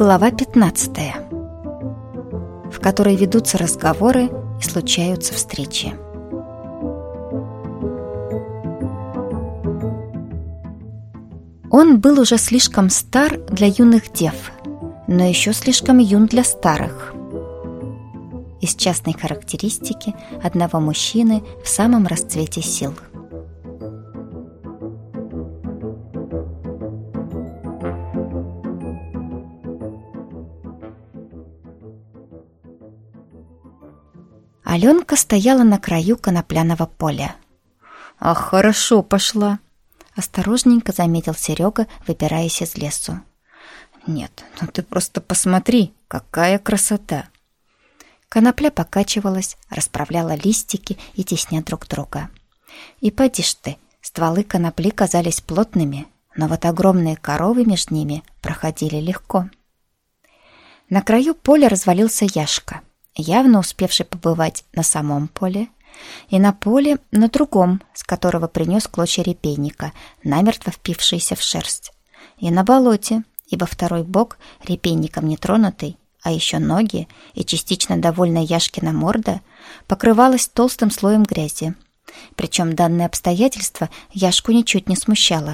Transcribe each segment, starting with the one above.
Глава 15, в которой ведутся разговоры и случаются встречи. Он был уже слишком стар для юных дев, но еще слишком юн для старых. Из частной характеристики одного мужчины в самом расцвете сил. Аленка стояла на краю конопляного поля. «Ах, хорошо пошла!» — осторожненько заметил Серега, выбираясь из лесу. «Нет, ну ты просто посмотри, какая красота!» Конопля покачивалась, расправляла листики и тесня друг друга. И поди ж ты, стволы конопли казались плотными, но вот огромные коровы между ними проходили легко. На краю поля развалился Яшка, явно успевший побывать на самом поле, и на поле, на другом, с которого принес клочья репейника, намертво впившиеся в шерсть, и на болоте, ибо второй бок, репейником не тронутый, а еще ноги и частично довольная Яшкина морда покрывалась толстым слоем грязи. Причем данное обстоятельство Яшку ничуть не смущало.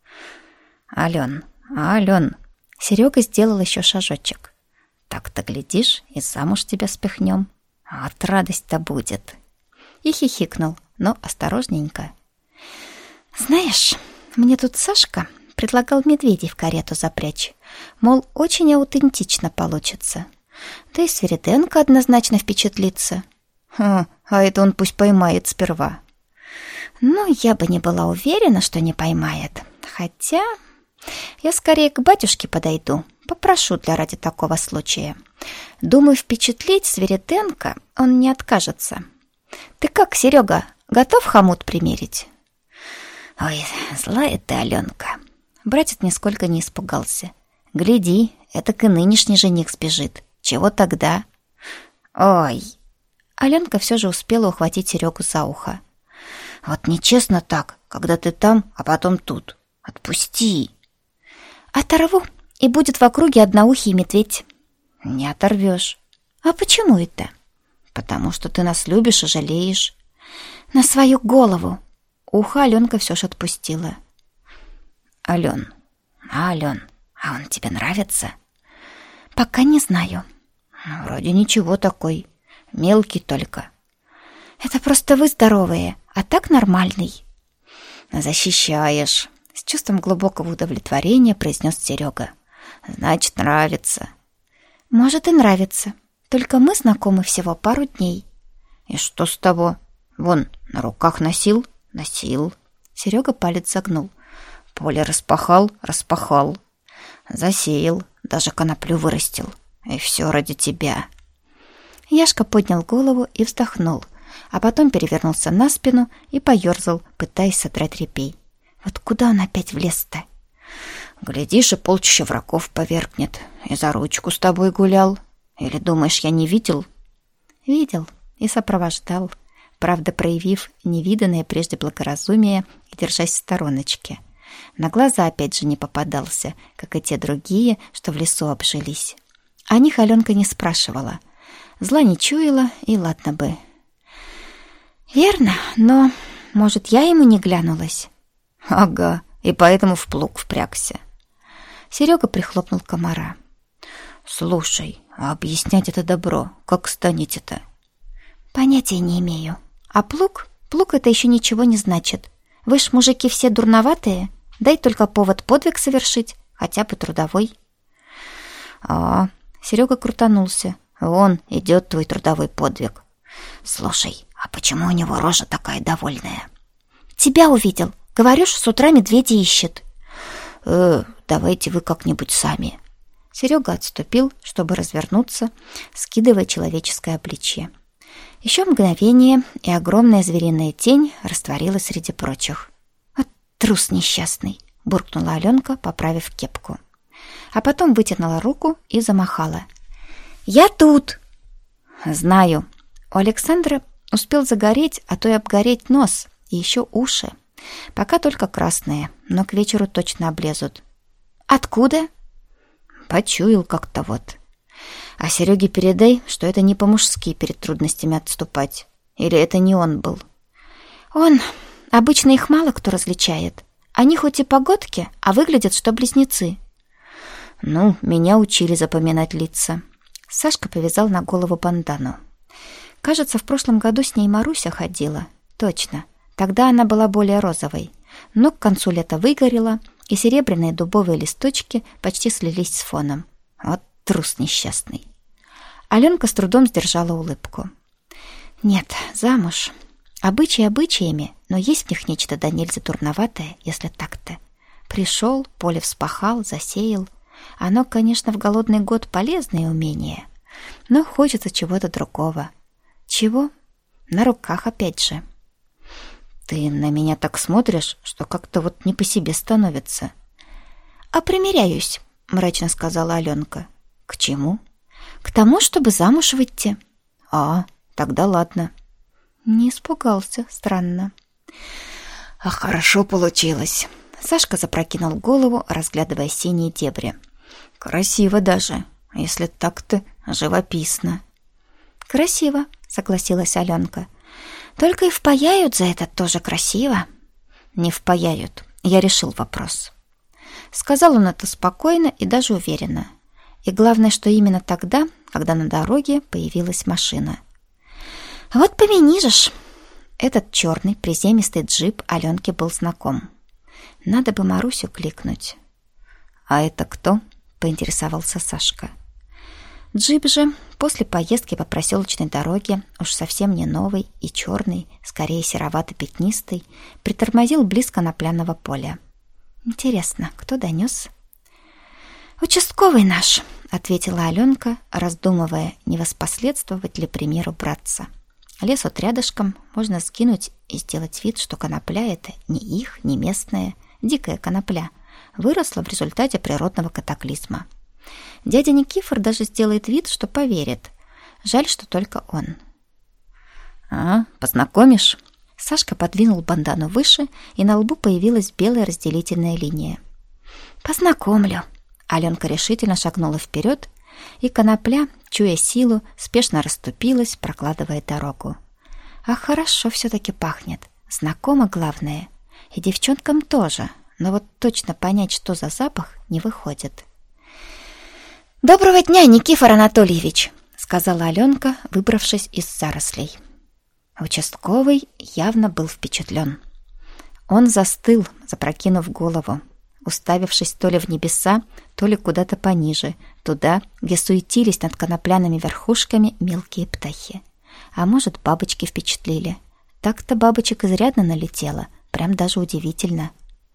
«Ален, Серега сделал еще шажочек. «Так-то глядишь, и замуж тебя спихнем. Вот радость-то будет!» И хихикнул, но осторожненько. «Знаешь, мне тут Сашка предлагал медведей в карету запрячь. Мол, очень аутентично получится. Да и Свириденко однозначно впечатлится. А это он пусть поймает сперва». «Ну, я бы не была уверена, что не поймает. Хотя я скорее к батюшке подойду, попрошу ради такого случая. Думаю, впечатлить Свириденко он не откажется. Ты как, Серега, готов хомут примерить?» «Ой, злая ты, Аленка». Братец нисколько не испугался. «Гляди, этак и нынешний жених сбежит. Чего тогда?» «Ой!» Аленка все же успела ухватить Серегу за ухо. «Вот нечестно так, когда ты там, а потом тут. Отпусти!» «Оторву, и будет в округе одноухий медведь». «Не оторвешь». «А почему это?» «Потому что ты нас любишь и жалеешь». «На свою голову». Ухо Аленка все же отпустила. Ален, а он тебе нравится?» «Пока не знаю». «Вроде ничего такой, мелкий только». «Это просто вы здоровые, а так нормальный». «Защищаешь», — с чувством глубокого удовлетворения произнес Серега. «Значит, нравится». «Может, и нравится, только мы знакомы всего пару дней». «И что с того? Вон, на руках носил?» «Носил». Серега палец загнул. «Поле распахал. Засеял, даже коноплю вырастил. И все ради тебя». Яшка поднял голову и вздохнул, а потом перевернулся на спину и поерзал, пытаясь содрать репей. Вот куда он опять влез-то? «Глядишь, и полчища врагов повергнет. И за ручку с тобой гулял. Или думаешь, я не видел?» «Видел и сопровождал», правда, проявив невиданное прежде благоразумие и держась в стороночке. На глаза опять же не попадался, как и те другие, что в лесу обжились. О них Аленка не спрашивала. Зла не чуяла, и ладно бы. «Верно, но, может, я ему не глянулась?» «Ага, и поэтому в плуг впрягся». Серега прихлопнул комара. «Слушай, а объяснять это добро, как станете-то?» «Понятия не имею. А плуг? Плуг это еще ничего не значит. Вы ж, мужики, все дурноватые. Дай только повод подвиг совершить, хотя бы трудовой». Серега крутанулся. «Вон идет твой трудовой подвиг». «Слушай, а почему у него рожа такая довольная?» «Тебя увидел. Говорю ж, с утра медведя ищет». Давайте вы как-нибудь сами». Серега отступил, чтобы развернуться, скидывая человеческое обличье. Еще мгновение, и огромная звериная тень растворилась среди прочих. «Вот трус несчастный!» — буркнула Аленка, поправив кепку. А потом вытянула руку и замахала. «Я тут!» «Знаю». У Александра успел загореть, а то и обгореть нос, и еще уши. Пока только красные, но к вечеру точно облезут. «Откуда?» почуял как-то вот. А Сереге передай, что это не по-мужски перед трудностями отступать. Или это не он был? Он. Обычно их мало кто различает. Они хоть и погодки, а выглядят, что близнецы. Ну, меня учили запоминать лица. Сашка повязал на голову бандану. Кажется, в прошлом году с ней Маруся ходила. Точно. Тогда она была более розовой. Но к концу лета выгорела, и серебряные дубовые листочки почти слились с фоном. Вот трус несчастный. Аленка с трудом сдержала улыбку. Нет, замуж. Обычаи обычаями, но есть в них нечто да нельзя дурноватое, если так-то. Пришел, поле вспахал, засеял. Оно, конечно, в голодный год полезное умение, но хочется чего-то другого. Чего? На руках опять же. Ты на меня так смотришь, что как-то вот не по себе становится. А примиряюсь, мрачно сказала Аленка. К чему? К тому, чтобы замуж выйти. А, тогда ладно. Не испугался, странно. А хорошо получилось. Сашка запрокинул голову, разглядывая синие дебри. Красиво даже, если так-то живописно. Красиво, согласилась Аленка. Только и впаяют за это тоже красиво. Не впаяют. Я решил вопрос. Сказал он это спокойно и даже уверенно. И главное, что именно тогда, когда на дороге появилась машина. Вот помяни же ж. Этот черный приземистый джип Аленке был знаком. Надо бы Марусю кликнуть. А это кто? Поинтересовался Сашка. Джип же после поездки по проселочной дороге, уж совсем не новый и черный, скорее серовато-пятнистый, притормозил близ конопляного поля. Интересно, кто донес? «Участковый наш», — ответила Аленка, раздумывая, не воспоследствовать ли примеру братца. Лес вот рядышком, можно скинуть и сделать вид, что конопля это не их, не местная, дикая конопля, выросла в результате природного катаклизма. Дядя Никифор даже сделает вид, что поверит. Жаль, что только он. «А, познакомишь?» Сашка подвинул бандану выше, и на лбу появилась белая разделительная линия. «Познакомлю». Аленка решительно шагнула вперед, и конопля, чуя силу, спешно расступилась, прокладывая дорогу. Ах, хорошо все-таки пахнет. Знакомо главное. И девчонкам тоже, но вот точно понять, что за запах, не выходит. «Доброго дня, Никифор Анатольевич!» — сказала Аленка, выбравшись из зарослей. Участковый явно был впечатлен. Он застыл, запрокинув голову, уставившись то ли в небеса, то ли куда-то пониже, туда, где суетились над конопляными верхушками мелкие птахи. А может, бабочки впечатлили. Так-то бабочек изрядно налетело, прям даже удивительно.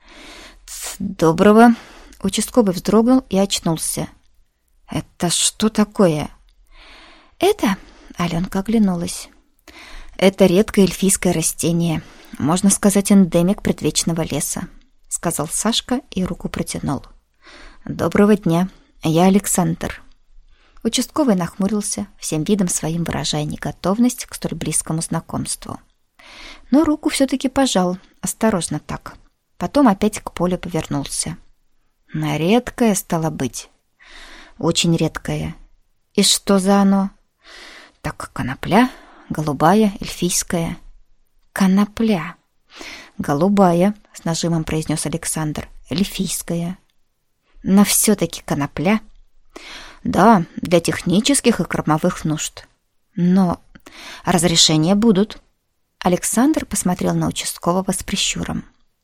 «Доброго!» — участковый вздрогнул и очнулся. «Это что такое?» «Это...» — Аленка оглянулась. «Это редкое эльфийское растение, можно сказать, эндемик предвечного леса», — сказал Сашка и руку протянул. «Доброго дня, я Александр». Участковый нахмурился, всем видом своим выражая неготовность к столь близкому знакомству. Но руку все-таки пожал, осторожно так. Потом опять к полю повернулся. «Редкое, стало быть». «Очень редкое. И что за оно?» «Так, конопля, голубая, эльфийская». «Конопля. Голубая», — с нажимом произнес Александр, — «эльфийская». «Но все-таки конопля?» «Да, для технических и кормовых нужд». «Но разрешения будут». Александр посмотрел на участкового с прищуром.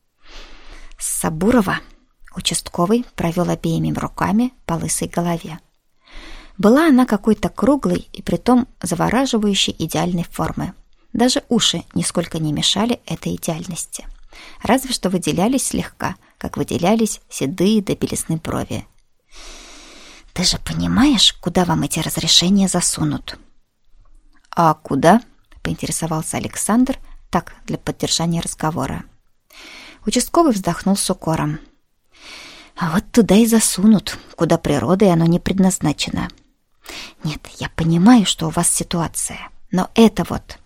«Сабурова». Участковый провел обеими руками по лысой голове. Была она какой-то круглой и притом завораживающей идеальной формы. Даже уши нисколько не мешали этой идеальности. Разве что выделялись слегка, как выделялись седые до белизны брови. «Ты же понимаешь, куда вам эти разрешения засунут?» «А куда?» — поинтересовался Александр, так, для поддержания разговора. Участковый вздохнул с укором. «А вот туда и засунут, куда природой оно не предназначено. Нет, я понимаю, что у вас ситуация, но это вот,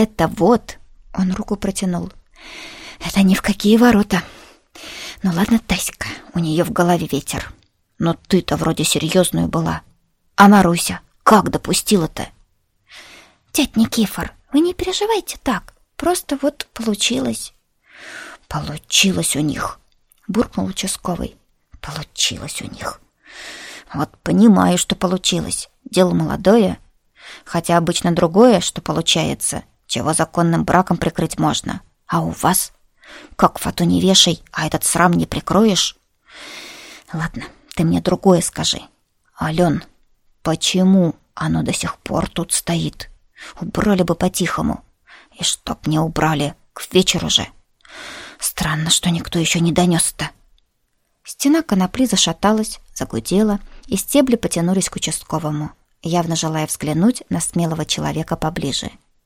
он руку протянул. Это ни в какие ворота. Ну ладно, Таська, у нее в голове ветер. Но ты-то вроде серьезную была. А Маруся как допустила-то? Дядь Никифор, вы не переживайте так. Просто вот получилось. Получилось у них, буркнул участковый. Получилось у них. Вот понимаю, что получилось. Дело молодое. Хотя обычно другое, что получается, чего законным браком прикрыть можно. А у вас? Как фату не вешай, а этот срам не прикроешь? Ладно, ты мне другое скажи. Ален, почему оно до сих пор тут стоит? Убрали бы по-тихому. И чтоб не убрали, к вечеру же. Странно, что никто еще не донес-то. Стена конопли зашаталась, загудела, и стебли потянулись к участковому, явно желая взглянуть на смелого человека поближе.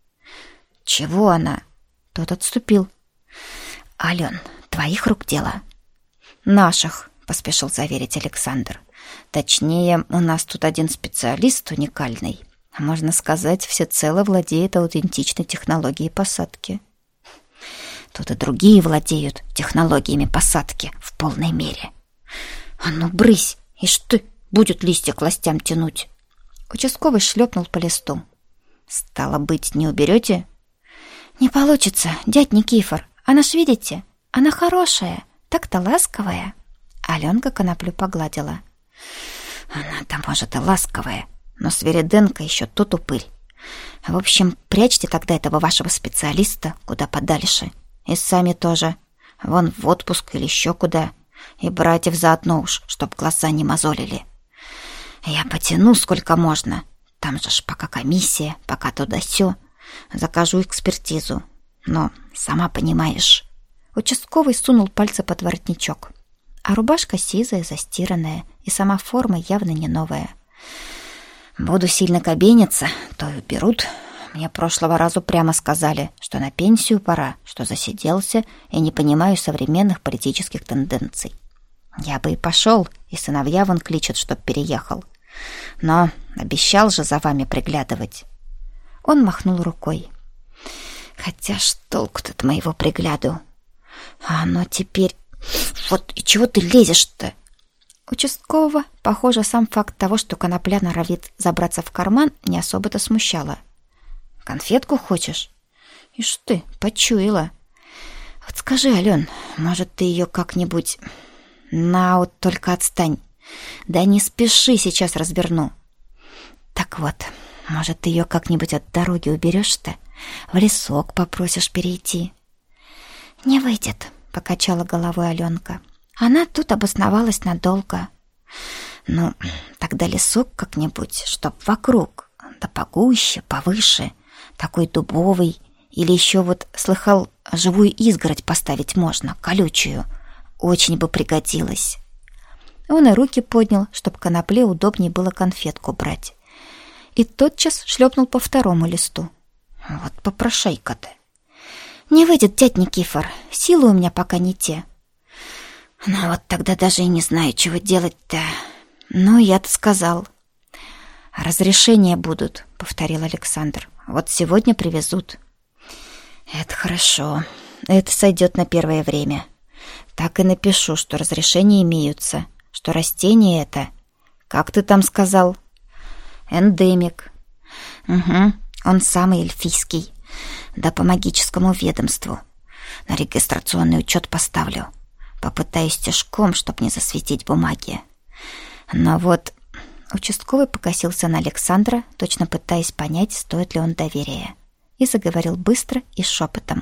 «Чего она?» Тот отступил. «Ален, твоих рук дело?» «Наших», — поспешил заверить Александр. «Точнее, у нас тут один специалист уникальный. Можно сказать, всецело владеет аутентичной технологией посадки». Тут и другие владеют технологиями посадки в полной мере. А ну, брысь, ишь ты, будет листья к ластям тянуть. Участковый шлепнул по листу. Стало быть, не уберете? Не получится, дядь Никифор. Она ж, видите, она хорошая, так-то ласковая. Аленка коноплю погладила. Она-то, может, и ласковая, но Свириденко еще тот упырь. В общем, прячьте тогда этого вашего специалиста куда подальше. И сами тоже. Вон в отпуск или еще куда. И братьев заодно уж, чтоб глаза не мозолили. Я потяну сколько можно. Там же ж пока комиссия, пока туда-сё. Закажу экспертизу. Но, сама понимаешь. Участковый сунул пальцы под воротничок. А рубашка сизая, застиранная, и сама форма явно не новая. Буду сильно кабениться, то и уберут. Мне прошлого разу прямо сказали, что на пенсию пора, что засиделся и не понимаю современных политических тенденций. Я бы и пошел, и сыновья вон кличут, чтоб переехал. Но обещал же за вами приглядывать. Он махнул рукой. Хотя ж толку-то от моего пригляду? А оно теперь... Вот и чего ты лезешь-то? Участкового, похоже, сам факт того, что конопля норовит забраться в карман, не особо-то смущало. Конфетку хочешь? Ишь ты, почуяла. Вот скажи, Ален, может, ты ее как-нибудь... На, вот только отстань. Да не спеши, сейчас разверну. Так вот, может, ты ее как-нибудь от дороги уберешь-то? В лесок попросишь перейти. Не выйдет, покачала головой Аленка. Она тут обосновалась надолго. Ну, тогда лесок как-нибудь, чтоб вокруг, да погуще, повыше, такой дубовый, или еще вот, слыхал, живую изгородь поставить можно, колючую. Очень бы пригодилось. Он и руки поднял, чтоб конопле удобнее было конфетку брать. И тотчас шлепнул по второму листу. Вот попрошайка-то. Не выйдет, дядь Никифор, силы у меня пока не те. Ну вот тогда даже и не знаю, чего делать-то. Ну, я-то сказал. Разрешения будут, повторил Александр. Вот сегодня привезут. Это хорошо. Это сойдет на первое время. Так и напишу, что разрешения имеются, что растение это, как ты там сказал, эндемик. Угу, он самый эльфийский. Да по магическому ведомству. На регистрационный учет поставлю. Попытаюсь тяжком, чтоб не засветить бумаги. Но вот... Участковый покосился на Александра, точно пытаясь понять, стоит ли он доверия. И заговорил быстро и шепотом.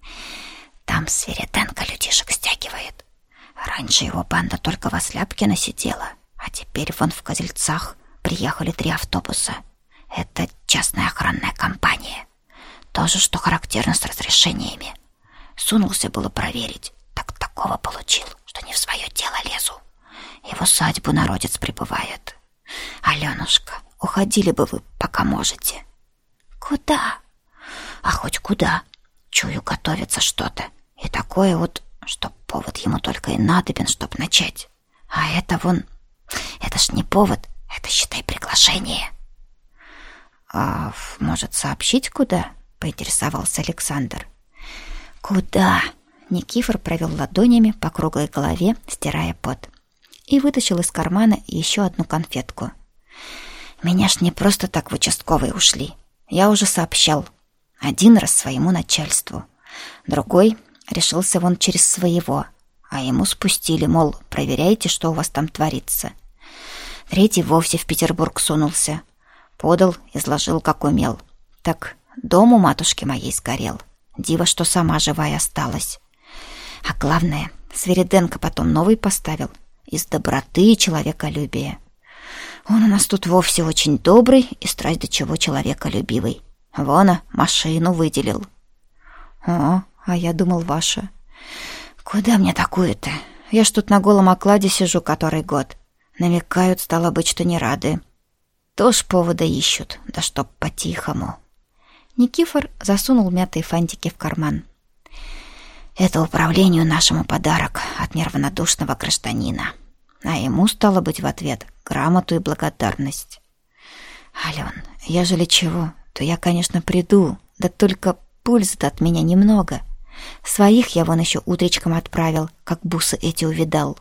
Там Свириденко людишек стягивает. Раньше его банда только в Осляпкино сидела, а теперь вон в Козельцах приехали 3 автобуса. Это частная охранная компания. Тоже, что характерно с разрешениями. Сунулся было проверить, так такого получил, что не в свое дело лезу. И в усадьбу народец прибывает. Аленушка, уходили бы вы, пока можете. Куда? А хоть куда. Чую, готовится что-то. И такое вот, что повод ему только и надобен, чтоб начать. А это вон... Это ж не повод, это, считай, приглашение. А может, сообщить куда? Поинтересовался Александр. Куда? Никифор провел ладонями по круглой голове, стирая пот. и вытащил из кармана еще одну конфетку. «Меня ж не просто так в участковый ушли. Я уже сообщал. Один раз своему начальству. Другой решился вон через своего. А ему спустили, мол, проверяйте, что у вас там творится. Третий вовсе в Петербург сунулся. Подал, изложил, как умел. Так дом у матушки моей сгорел. Диво, что сама живая осталась. А главное, Свириденко потом новый поставил. Из доброты и человеколюбия. Он у нас тут вовсе очень добрый и страсть до чего человеколюбивый. Вон, машину выделил». «О, а я думал, ваша». «Куда мне такую-то? Я ж тут на голом окладе сижу который год. Намекают, стало быть, что не рады. Тоже повода ищут, да чтоб по-тихому». Никифор засунул мятые фантики в карман. «Это управлению нашему подарок от неравнодушного гражданина. А ему, стало быть, в ответ грамоту и благодарность. Ален, ежели чего, то я, конечно, приду, да только пользы-то от меня немного. Своих я вон еще утречком отправил, как бусы эти увидал».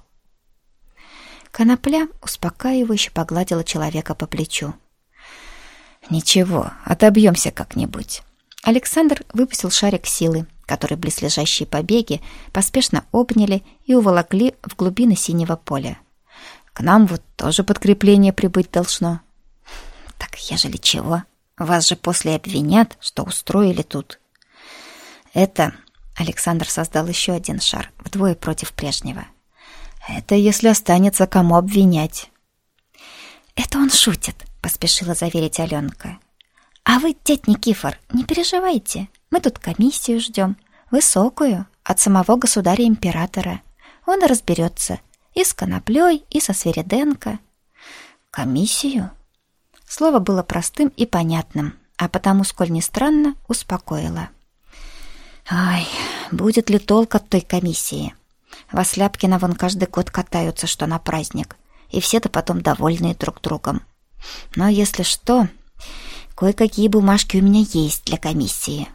Конопля успокаивающе погладила человека по плечу. «Ничего, отобьемся как-нибудь». Александр выпустил шарик силы, который близлежащие побеги поспешно обняли и уволокли в глубины синего поля. «К нам вот тоже подкрепление прибыть должно». «Так ежели чего, вас же после обвинят, что устроили тут». «Это...» — Александр создал еще один шар, вдвое против прежнего. «Это если останется кому обвинять». «Это он шутит», — поспешила заверить Аленка. «А вы, дядь Никифор, не переживайте. Мы тут комиссию ждем, высокую, от самого государя-императора. Он и разберется и с Коноплей, и со Свириденко». «Комиссию?» Слово было простым и понятным, а потому, сколь ни странно, успокоило. «Ай, будет ли толк от той комиссии? Во Сляпкино вон каждый год катаются, что на праздник, и все-то потом довольные друг другом. Но если что, кое-какие бумажки у меня есть для комиссии».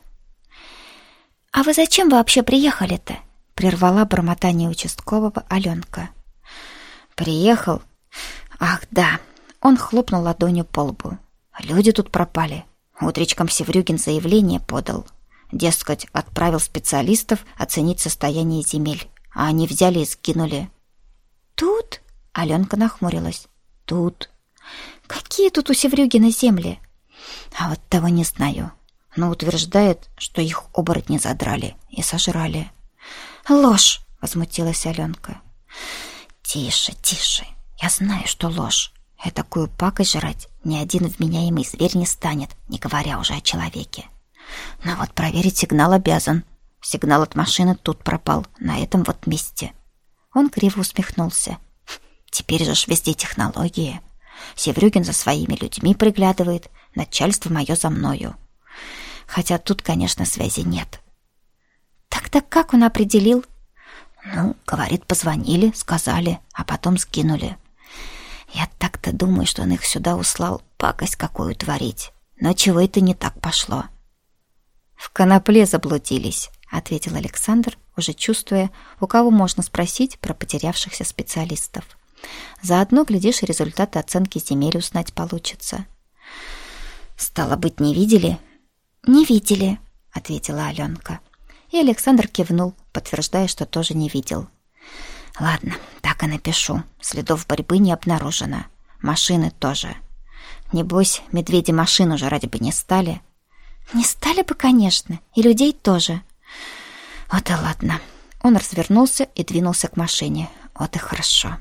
«А вы зачем вообще приехали-то?» — прервала бормотание участкового Аленка. «Приехал? Ах, да!» — он хлопнул ладонью по лбу. «Люди тут пропали. Утречком Севрюгин заявление подал. Дескать, отправил специалистов оценить состояние земель, а они взяли и сгинули». «Тут?» — Аленка нахмурилась. «Тут». «Какие тут у Севрюгина земли?» «А вот того не знаю. Но утверждает, что их оборотни задрали и сожрали». «Ложь!» — возмутилась Аленка. «Тише, тише. Я знаю, что ложь. И такую пакость жрать ни один вменяемый зверь не станет, не говоря уже о человеке. Но вот проверить сигнал обязан. Сигнал от машины тут пропал, на этом вот месте». Он криво усмехнулся. «Теперь же ж везде технологии. Севрюгин за своими людьми приглядывает, начальство мое за мною. Хотя тут, конечно, связи нет». «Тогда как он определил?» «Ну, говорит, позвонили, сказали, а потом скинули. Я так-то думаю, что он их сюда услал пакость какую творить. Но чего это не так пошло?» «В конопле заблудились», — ответил Александр, уже чувствуя, у кого можно спросить про потерявшихся специалистов. Заодно, глядишь, результаты оценки земель узнать получится. «Стало быть, не видели?» «Не видели», — ответила Аленка. И Александр кивнул, подтверждая, что тоже не видел. «Ладно, так и напишу. Следов борьбы не обнаружено. Машины тоже. Небось, медведи машину жрать бы не стали». «Не стали бы, конечно, и людей тоже». «Вот и ладно». Он развернулся и двинулся к машине. «Вот и хорошо».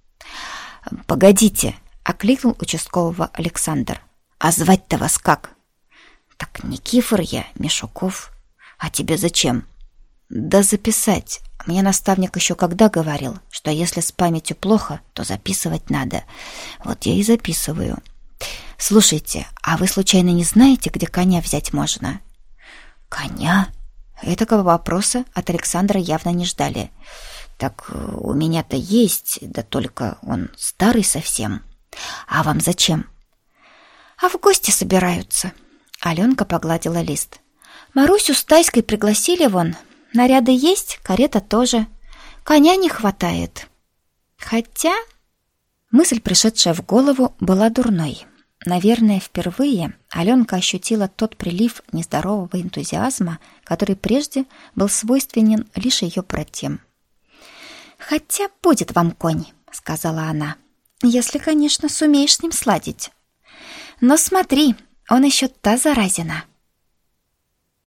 «Погодите», — окликнул участкового Александр. «А звать-то вас как?» «Так Никифор я, Мишуков. А тебе зачем?» «Да записать. Мне наставник еще когда говорил, что если с памятью плохо, то записывать надо. Вот я и записываю. Слушайте, а вы случайно не знаете, где коня взять можно?» «Коня?» Этакого вопроса от Александра явно не ждали. «Так у меня-то есть, да только он старый совсем. А вам зачем?» «А в гости собираются». Аленка погладила лист. «Марусю с Тайской пригласили вон. Наряды есть, карета тоже. Коня не хватает. Хотя Мысль, пришедшая в голову, была дурной. Наверное, впервые Аленка ощутила тот прилив нездорового энтузиазма, который прежде был свойственен лишь ее братьям. «Хотя будет вам конь», — сказала она, — «если, конечно, сумеешь с ним сладить. Но смотри, он еще та заразина».